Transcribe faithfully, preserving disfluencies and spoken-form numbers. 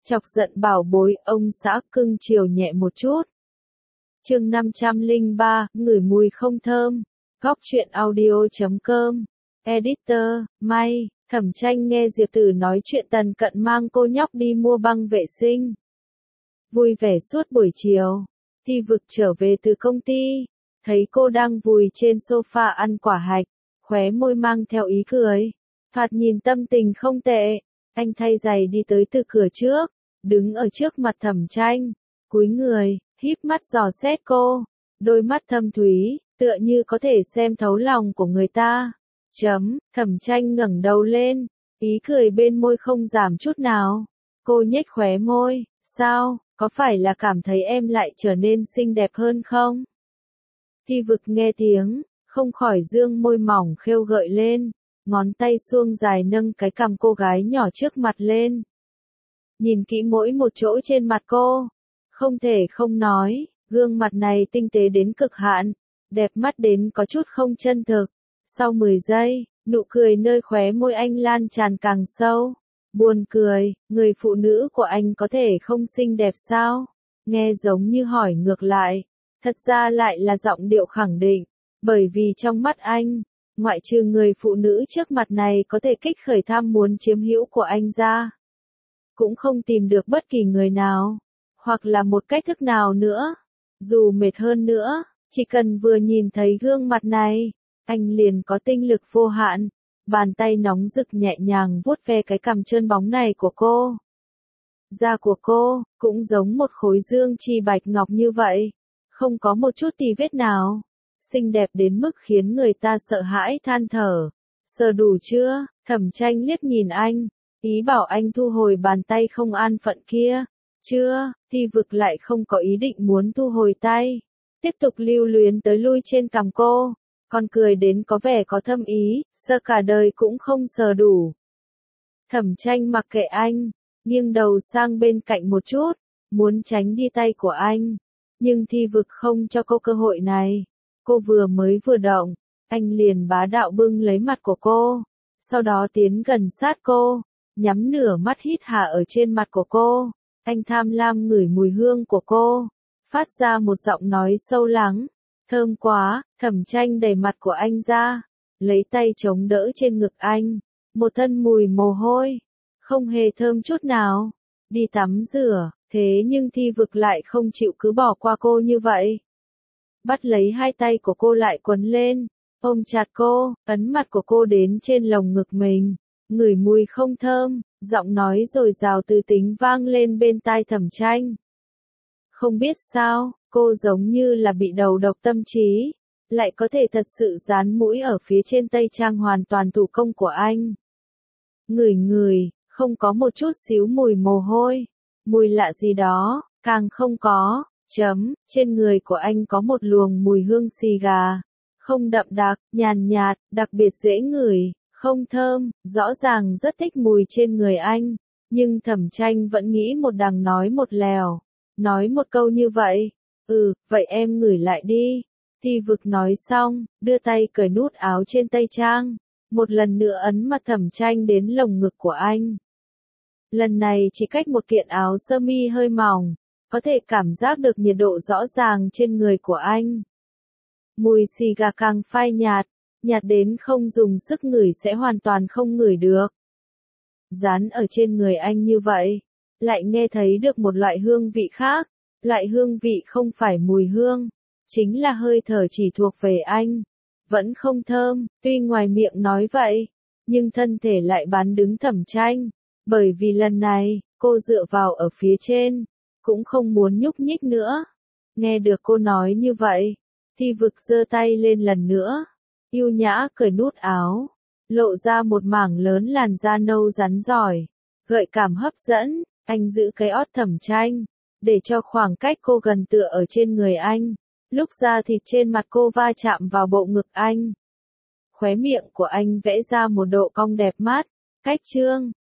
Chọc giận bảo bối, ông xã cưng chiều nhẹ một chút. Chương năm trăm lẻ ba, ngửi mùi không thơm. Góc truyện audio chấm com. Editor, May. Thẩm Tranh nghe Diệp Tử nói chuyện Tần Cận mang cô nhóc đi mua băng vệ sinh. Vui vẻ suốt buổi chiều. Thi Vực trở về từ công ty, thấy cô đang vùi trên sofa ăn quả hạch, khóe môi mang theo ý cười. Thoạt nhìn tâm tình không tệ. Anh thay giày đi tới từ cửa trước, đứng ở trước mặt Thẩm Tranh, cúi người, híp mắt dò xét cô, đôi mắt thâm thúy, tựa như có thể xem thấu lòng của người ta. Chấm, Thẩm Tranh ngẩng đầu lên, ý cười bên môi không giảm chút nào. Cô nhếch khóe môi, sao, có phải là cảm thấy em lại trở nên xinh đẹp hơn không? Thi Vực nghe tiếng, không khỏi dương môi mỏng khêu gợi lên, ngón tay suông dài nâng cái cằm cô gái nhỏ trước mặt lên. Nhìn kỹ mỗi một chỗ trên mặt cô, không thể không nói, gương mặt này tinh tế đến cực hạn, đẹp mắt đến có chút không chân thực. Sau mười giây, nụ cười nơi khóe môi anh lan tràn càng sâu. Buồn cười, người phụ nữ của anh có thể không xinh đẹp sao? Nghe giống như hỏi ngược lại, thật ra lại là giọng điệu khẳng định, bởi vì trong mắt anh, ngoại trừ người phụ nữ trước mặt này có thể kích khởi tham muốn chiếm hữu của anh ra, cũng không tìm được bất kỳ người nào, hoặc là một cách thức nào nữa. Dù mệt hơn nữa, chỉ cần vừa nhìn thấy gương mặt này, anh liền có tinh lực vô hạn. Bàn tay nóng rực nhẹ nhàng vuốt ve cái cằm trơn bóng này của cô. Da của cô, cũng giống một khối dương chi bạch ngọc như vậy, không có một chút tì vết nào. Xinh đẹp đến mức khiến người ta sợ hãi than thở. Sờ đủ chưa? Thẩm Tranh liếc nhìn anh, ý bảo anh thu hồi bàn tay không an phận kia. Chưa, Thi Vực lại không có ý định muốn thu hồi tay. Tiếp tục lưu luyến tới lui trên cằm cô. Còn cười đến có vẻ có thâm ý, sờ cả đời cũng không sờ đủ. Thẩm Tranh mặc kệ anh, nghiêng đầu sang bên cạnh một chút, muốn tránh đi tay của anh. Nhưng Thi Vực không cho cô cơ hội này. Cô vừa mới vừa động, anh liền bá đạo bưng lấy mặt của cô. Sau đó tiến gần sát cô, nhắm nửa mắt hít hà ở trên mặt của cô. Anh tham lam ngửi mùi hương của cô, phát ra một giọng nói sâu lắng. Thơm quá, Thẩm Tranh đẩy mặt của anh ra, lấy tay chống đỡ trên ngực anh, một thân mùi mồ hôi, không hề thơm chút nào. Đi tắm rửa, thế nhưng Thi Vực lại không chịu cứ bỏ qua cô như vậy. Bắt lấy hai tay của cô lại quấn lên, ôm chặt cô, ấn mặt của cô đến trên lồng ngực mình, ngửi mùi không thơm, giọng nói dồi dào từ tính vang lên bên tai Thẩm Tranh. Không biết sao, cô giống như là bị đầu độc tâm trí, lại có thể thật sự dán mũi ở phía trên tây trang hoàn toàn thủ công của anh. Ngửi ngửi, không có một chút xíu mùi mồ hôi, mùi lạ gì đó, càng không có, chấm, trên người của anh có một luồng mùi hương xì gà, không đậm đặc, nhàn nhạt, đặc biệt dễ ngửi, không thơm, rõ ràng rất thích mùi trên người anh, nhưng Thẩm Tranh vẫn nghĩ một đằng nói một lèo. Nói một câu như vậy, ừ, vậy em ngửi lại đi. Thi Vực nói xong, đưa tay cởi nút áo trên tây trang, một lần nữa ấn mặt Thẩm Tranh đến lồng ngực của anh. Lần này chỉ cách một kiện áo sơ mi hơi mỏng, có thể cảm giác được nhiệt độ rõ ràng trên người của anh. Mùi xì gà càng phai nhạt, nhạt đến không dùng sức ngửi sẽ hoàn toàn không ngửi được. Dán ở trên người anh như vậy, lại nghe thấy được một loại hương vị khác, loại hương vị không phải mùi hương, chính là hơi thở chỉ thuộc về anh. Vẫn không thơm, tuy ngoài miệng nói vậy, nhưng thân thể lại bán đứng Thẩm Tranh, bởi vì lần này, cô dựa vào ở phía trên, cũng không muốn nhúc nhích nữa. Nghe được cô nói như vậy, Thi Vực giơ tay lên lần nữa, yêu nhã cởi nút áo, lộ ra một mảng lớn làn da nâu rắn giỏi, gợi cảm hấp dẫn. Anh giữ cái ót Thẩm Tranh, để cho khoảng cách cô gần tựa ở trên người anh, lúc da thịt trên mặt cô va chạm vào bộ ngực anh. Khóe miệng của anh vẽ ra một độ cong đẹp mắt, cách trương,